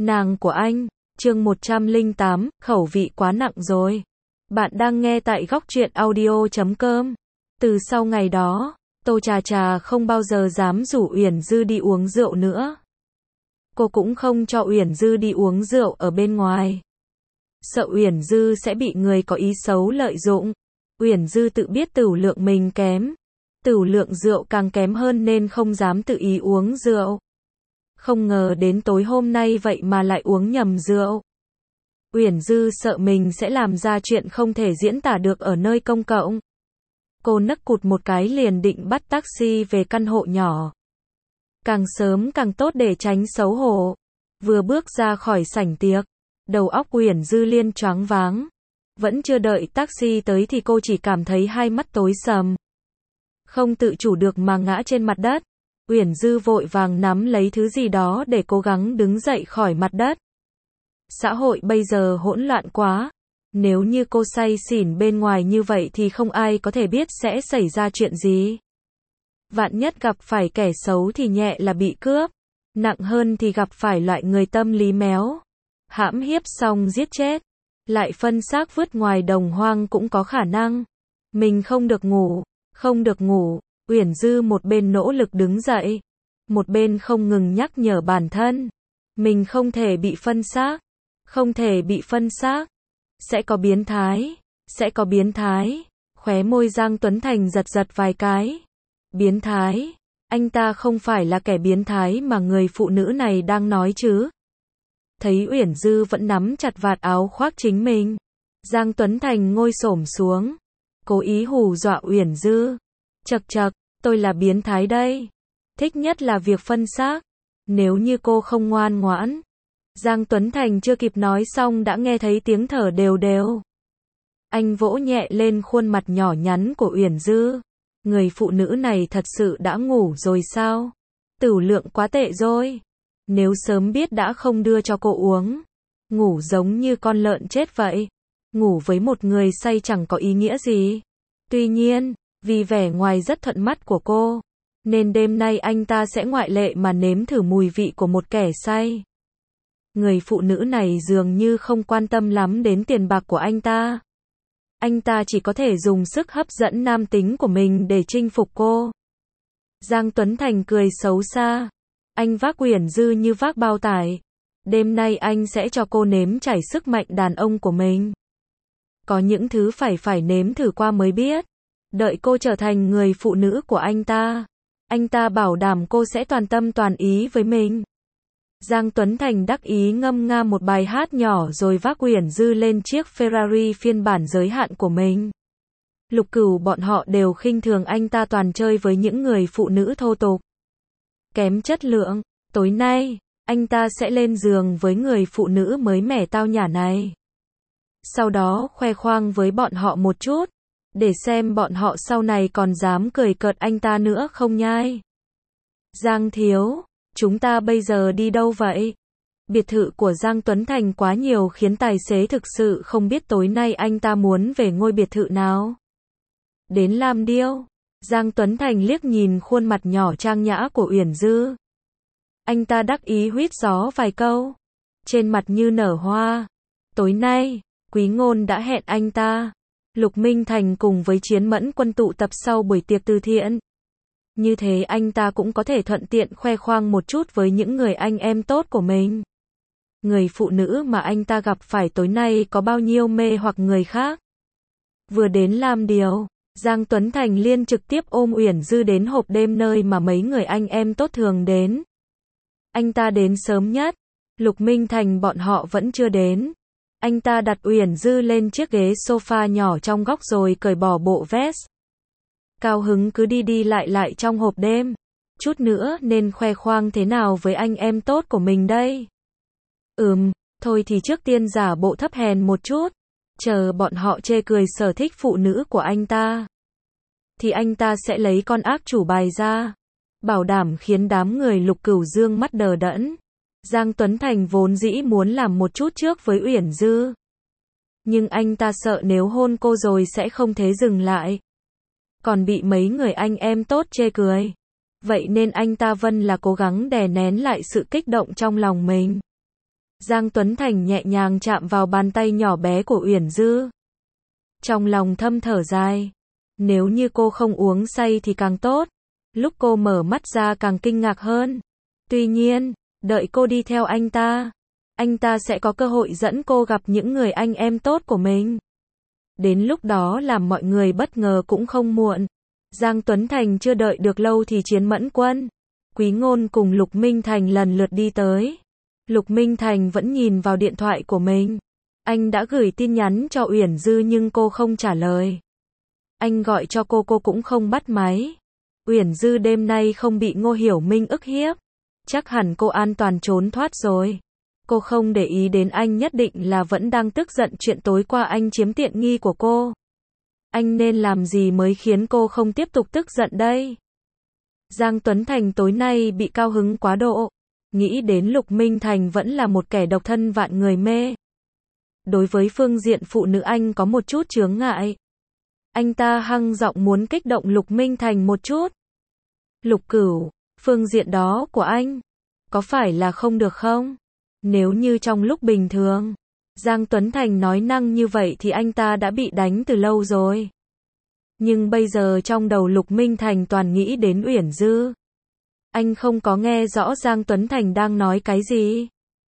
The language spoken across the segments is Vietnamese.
Nàng của anh, chương 108, khẩu vị quá nặng rồi. Bạn đang nghe tại góc truyện audio.com. Từ sau ngày đó, Tô Trà Trà không bao giờ dám rủ Uyển Dư đi uống rượu nữa. Cô cũng không cho Uyển Dư đi uống rượu ở bên ngoài. Sợ Uyển Dư sẽ bị người có ý xấu lợi dụng. Uyển Dư tự biết tửu lượng mình kém. Tửu lượng rượu càng kém hơn nên không dám tự ý uống rượu. Không ngờ đến tối hôm nay vậy mà lại uống nhầm rượu. Uyển Dư sợ mình sẽ làm ra chuyện không thể diễn tả được ở nơi công cộng. Cô nấc cụt một cái liền định bắt taxi về căn hộ nhỏ. Càng sớm càng tốt để tránh xấu hổ. Vừa bước ra khỏi sảnh tiệc, đầu óc Uyển Dư liên choáng váng. Vẫn chưa đợi taxi tới thì cô chỉ cảm thấy hai mắt tối sầm. Không tự chủ được mà ngã trên mặt đất. Uyển Dư vội vàng nắm lấy thứ gì đó để cố gắng đứng dậy khỏi mặt đất. Xã hội bây giờ hỗn loạn quá. Nếu như cô say xỉn bên ngoài như vậy thì không ai có thể biết sẽ xảy ra chuyện gì. Vạn nhất gặp phải kẻ xấu thì nhẹ là bị cướp. Nặng hơn thì gặp phải loại người tâm lý méo. Hãm hiếp xong giết chết. Lại phân xác vứt ngoài đồng hoang cũng có khả năng. Mình không được ngủ. Không được ngủ. Uyển Dư một bên nỗ lực đứng dậy, một bên không ngừng nhắc nhở bản thân. Mình không thể bị phân xác. Không thể bị phân xác. Sẽ có biến thái. Sẽ có biến thái. Khóe môi Giang Tuấn Thành giật giật vài cái. Biến thái. Anh ta không phải là kẻ biến thái mà người phụ nữ này đang nói chứ. Thấy Uyển Dư vẫn nắm chặt vạt áo khoác chính mình. Giang Tuấn Thành ngồi xổm xuống. Cố ý hù dọa Uyển Dư. Chậc chậc, tôi là biến thái đây. Thích nhất là việc phân xác. Nếu như cô không ngoan ngoãn. Giang Tuấn Thành chưa kịp nói xong đã nghe thấy tiếng thở đều đều. Anh vỗ nhẹ lên khuôn mặt nhỏ nhắn của Uyển Dư. Người phụ nữ này thật sự đã ngủ rồi sao? Tửu lượng quá tệ rồi. Nếu sớm biết đã không đưa cho cô uống. Ngủ giống như con lợn chết vậy. Ngủ với một người say chẳng có ý nghĩa gì. Tuy nhiên, vì vẻ ngoài rất thuận mắt của cô, nên đêm nay anh ta sẽ ngoại lệ mà nếm thử mùi vị của một kẻ say. Người phụ nữ này dường như không quan tâm lắm đến tiền bạc của anh ta. Anh ta chỉ có thể dùng sức hấp dẫn nam tính của mình để chinh phục cô. Giang Tuấn Thành cười xấu xa. Anh vác Uyển Dư như vác bao tải. Đêm nay anh sẽ cho cô nếm trải sức mạnh đàn ông của mình. Có những thứ phải nếm thử qua mới biết. Đợi cô trở thành người phụ nữ của anh ta bảo đảm cô sẽ toàn tâm toàn ý với mình. Giang Tuấn Thành đắc ý ngâm nga một bài hát nhỏ rồi vác Uyển Dư lên chiếc Ferrari phiên bản giới hạn của mình. Lục Cửu bọn họ đều khinh thường anh ta toàn chơi với những người phụ nữ thô tục. Kém chất lượng. Tối nay, anh ta sẽ lên giường với người phụ nữ mới mẻ tao nhã này. Sau đó khoe khoang với bọn họ một chút. Để xem bọn họ sau này còn dám cười cợt anh ta nữa không nhai. Giang thiếu, chúng ta bây giờ đi đâu vậy? Biệt thự của Giang Tuấn Thành quá nhiều khiến tài xế thực sự không biết tối nay anh ta muốn về ngôi biệt thự nào. Đến Lam Điêu. Giang Tuấn Thành liếc nhìn khuôn mặt nhỏ trang nhã của Uyển Dư. Anh ta đắc ý huýt gió vài câu. Trên mặt như nở hoa. Tối nay, Quý Ngôn đã hẹn anh ta. Lục Minh Thành cùng với Chiến Mẫn Quân tụ tập sau buổi tiệc từ thiện. Như thế anh ta cũng có thể thuận tiện khoe khoang một chút với những người anh em tốt của mình. Người phụ nữ mà anh ta gặp phải tối nay có bao nhiêu mê hoặc người khác. Vừa đến Lam Điếu, Giang Tuấn Thành liên trực tiếp ôm Uyển Dư đến hộp đêm nơi mà mấy người anh em tốt thường đến. Anh ta đến sớm nhất. Lục Minh Thành bọn họ vẫn chưa đến. Anh ta đặt Uyển Dư lên chiếc ghế sofa nhỏ trong góc rồi cởi bỏ bộ vest. Cao hứng cứ đi lại trong hộp đêm. Chút nữa nên khoe khoang thế nào với anh em tốt của mình đây? Thôi thì trước tiên giả bộ thấp hèn một chút. Chờ bọn họ chê cười sở thích phụ nữ của anh ta. Thì anh ta sẽ lấy con ác chủ bài ra. Bảo đảm khiến đám người Lục Cửu dương mắt đờ đẫn. Giang Tuấn Thành vốn dĩ muốn làm một chút trước với Uyển Dư. Nhưng anh ta sợ nếu hôn cô rồi sẽ không thể dừng lại. Còn bị mấy người anh em tốt chê cười. Vậy nên anh ta vân là cố gắng đè nén lại sự kích động trong lòng mình. Giang Tuấn Thành nhẹ nhàng chạm vào bàn tay nhỏ bé của Uyển Dư. Trong lòng thâm thở dài. Nếu như cô không uống say thì càng tốt. Lúc cô mở mắt ra càng kinh ngạc hơn. Tuy nhiên, đợi cô đi theo anh ta sẽ có cơ hội dẫn cô gặp những người anh em tốt của mình. Đến lúc đó làm mọi người bất ngờ cũng không muộn. Giang Tuấn Thành chưa đợi được lâu thì Chiến Mẫn Quân, Quý Ngôn cùng Lục Minh Thành lần lượt đi tới. Lục Minh Thành vẫn nhìn vào điện thoại của mình. Anh đã gửi tin nhắn cho Uyển Dư nhưng cô không trả lời. Anh gọi cho cô cũng không bắt máy. Uyển Dư đêm nay không bị Ngô Hiểu Minh ức hiếp. Chắc hẳn cô an toàn trốn thoát rồi. Cô không để ý đến anh, nhất định là vẫn đang tức giận chuyện tối qua anh chiếm tiện nghi của cô. Anh nên làm gì mới khiến cô không tiếp tục tức giận đây? Giang Tuấn Thành tối nay bị cao hứng quá độ. Nghĩ đến Lục Minh Thành vẫn là một kẻ độc thân vạn người mê. Đối với phương diện phụ nữ anh có một chút chướng ngại. Anh ta hăng giọng muốn kích động Lục Minh Thành một chút. Lục Cửu, phương diện đó của anh, có phải là không được không? Nếu như trong lúc bình thường, Giang Tuấn Thành nói năng như vậy thì anh ta đã bị đánh từ lâu rồi. Nhưng bây giờ trong đầu Lục Minh Thành toàn nghĩ đến Uyển Dư. Anh không có nghe rõ Giang Tuấn Thành đang nói cái gì.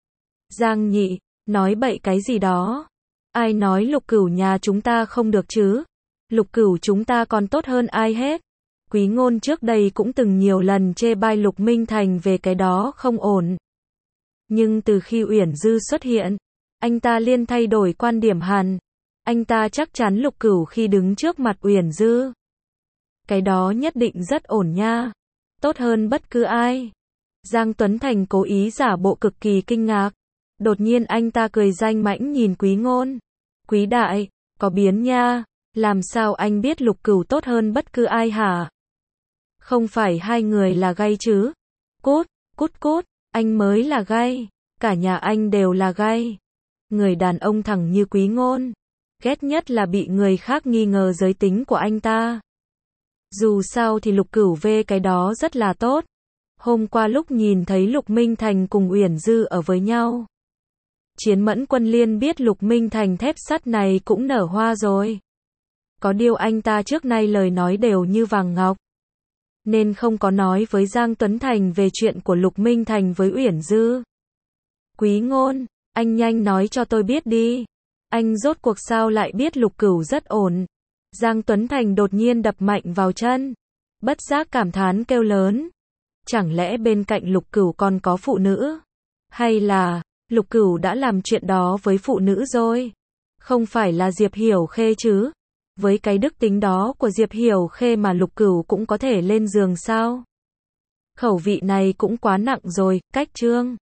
Giang nhị, nói bậy cái gì đó. Ai nói Lục Cửu nhà chúng ta không được chứ? Lục Cửu chúng ta còn tốt hơn ai hết. Quý Ngôn trước đây cũng từng nhiều lần chê bai Lục Minh Thành về cái đó không ổn. Nhưng từ khi Uyển Dư xuất hiện, anh ta liên thay đổi quan điểm hẳn. Anh ta chắc chắn Lục Cửu khi đứng trước mặt Uyển Dư, cái đó nhất định rất ổn nha. Tốt hơn bất cứ ai. Giang Tuấn Thành cố ý giả bộ cực kỳ kinh ngạc. Đột nhiên anh ta cười danh mãnh nhìn Quý Ngôn. Quý đại, có biến nha. Làm sao anh biết Lục Cửu tốt hơn bất cứ ai hả? Không phải hai người là gay chứ? Cút, cút cút, anh mới là gay. Cả nhà anh đều là gay. Người đàn ông thẳng như Quý Ngôn, ghét nhất là bị người khác nghi ngờ giới tính của anh ta. Dù sao thì Lục Cửu về cái đó rất là tốt. Hôm qua lúc nhìn thấy Lục Minh Thành cùng Uyển Dư ở với nhau, Chiến Mẫn Quân liền biết Lục Minh Thành thép sắt này cũng nở hoa rồi. Có điều anh ta trước nay lời nói đều như vàng ngọc, nên không có nói với Giang Tuấn Thành về chuyện của Lục Minh Thành với Uyển Dư. Quý Ngôn, anh nhanh nói cho tôi biết đi. Anh rốt cuộc sao lại biết Lục Cửu rất ổn? Giang Tuấn Thành đột nhiên đập mạnh vào chân. Bất giác cảm thán kêu lớn. Chẳng lẽ bên cạnh Lục Cửu còn có phụ nữ? Hay là, Lục Cửu đã làm chuyện đó với phụ nữ rồi? Không phải là Diệp Hiểu Khê chứ? Với cái đức tính đó của Diệp Hiểu Khê mà Lục Cửu cũng có thể lên giường sao? Khẩu vị này cũng quá nặng rồi, cách chương.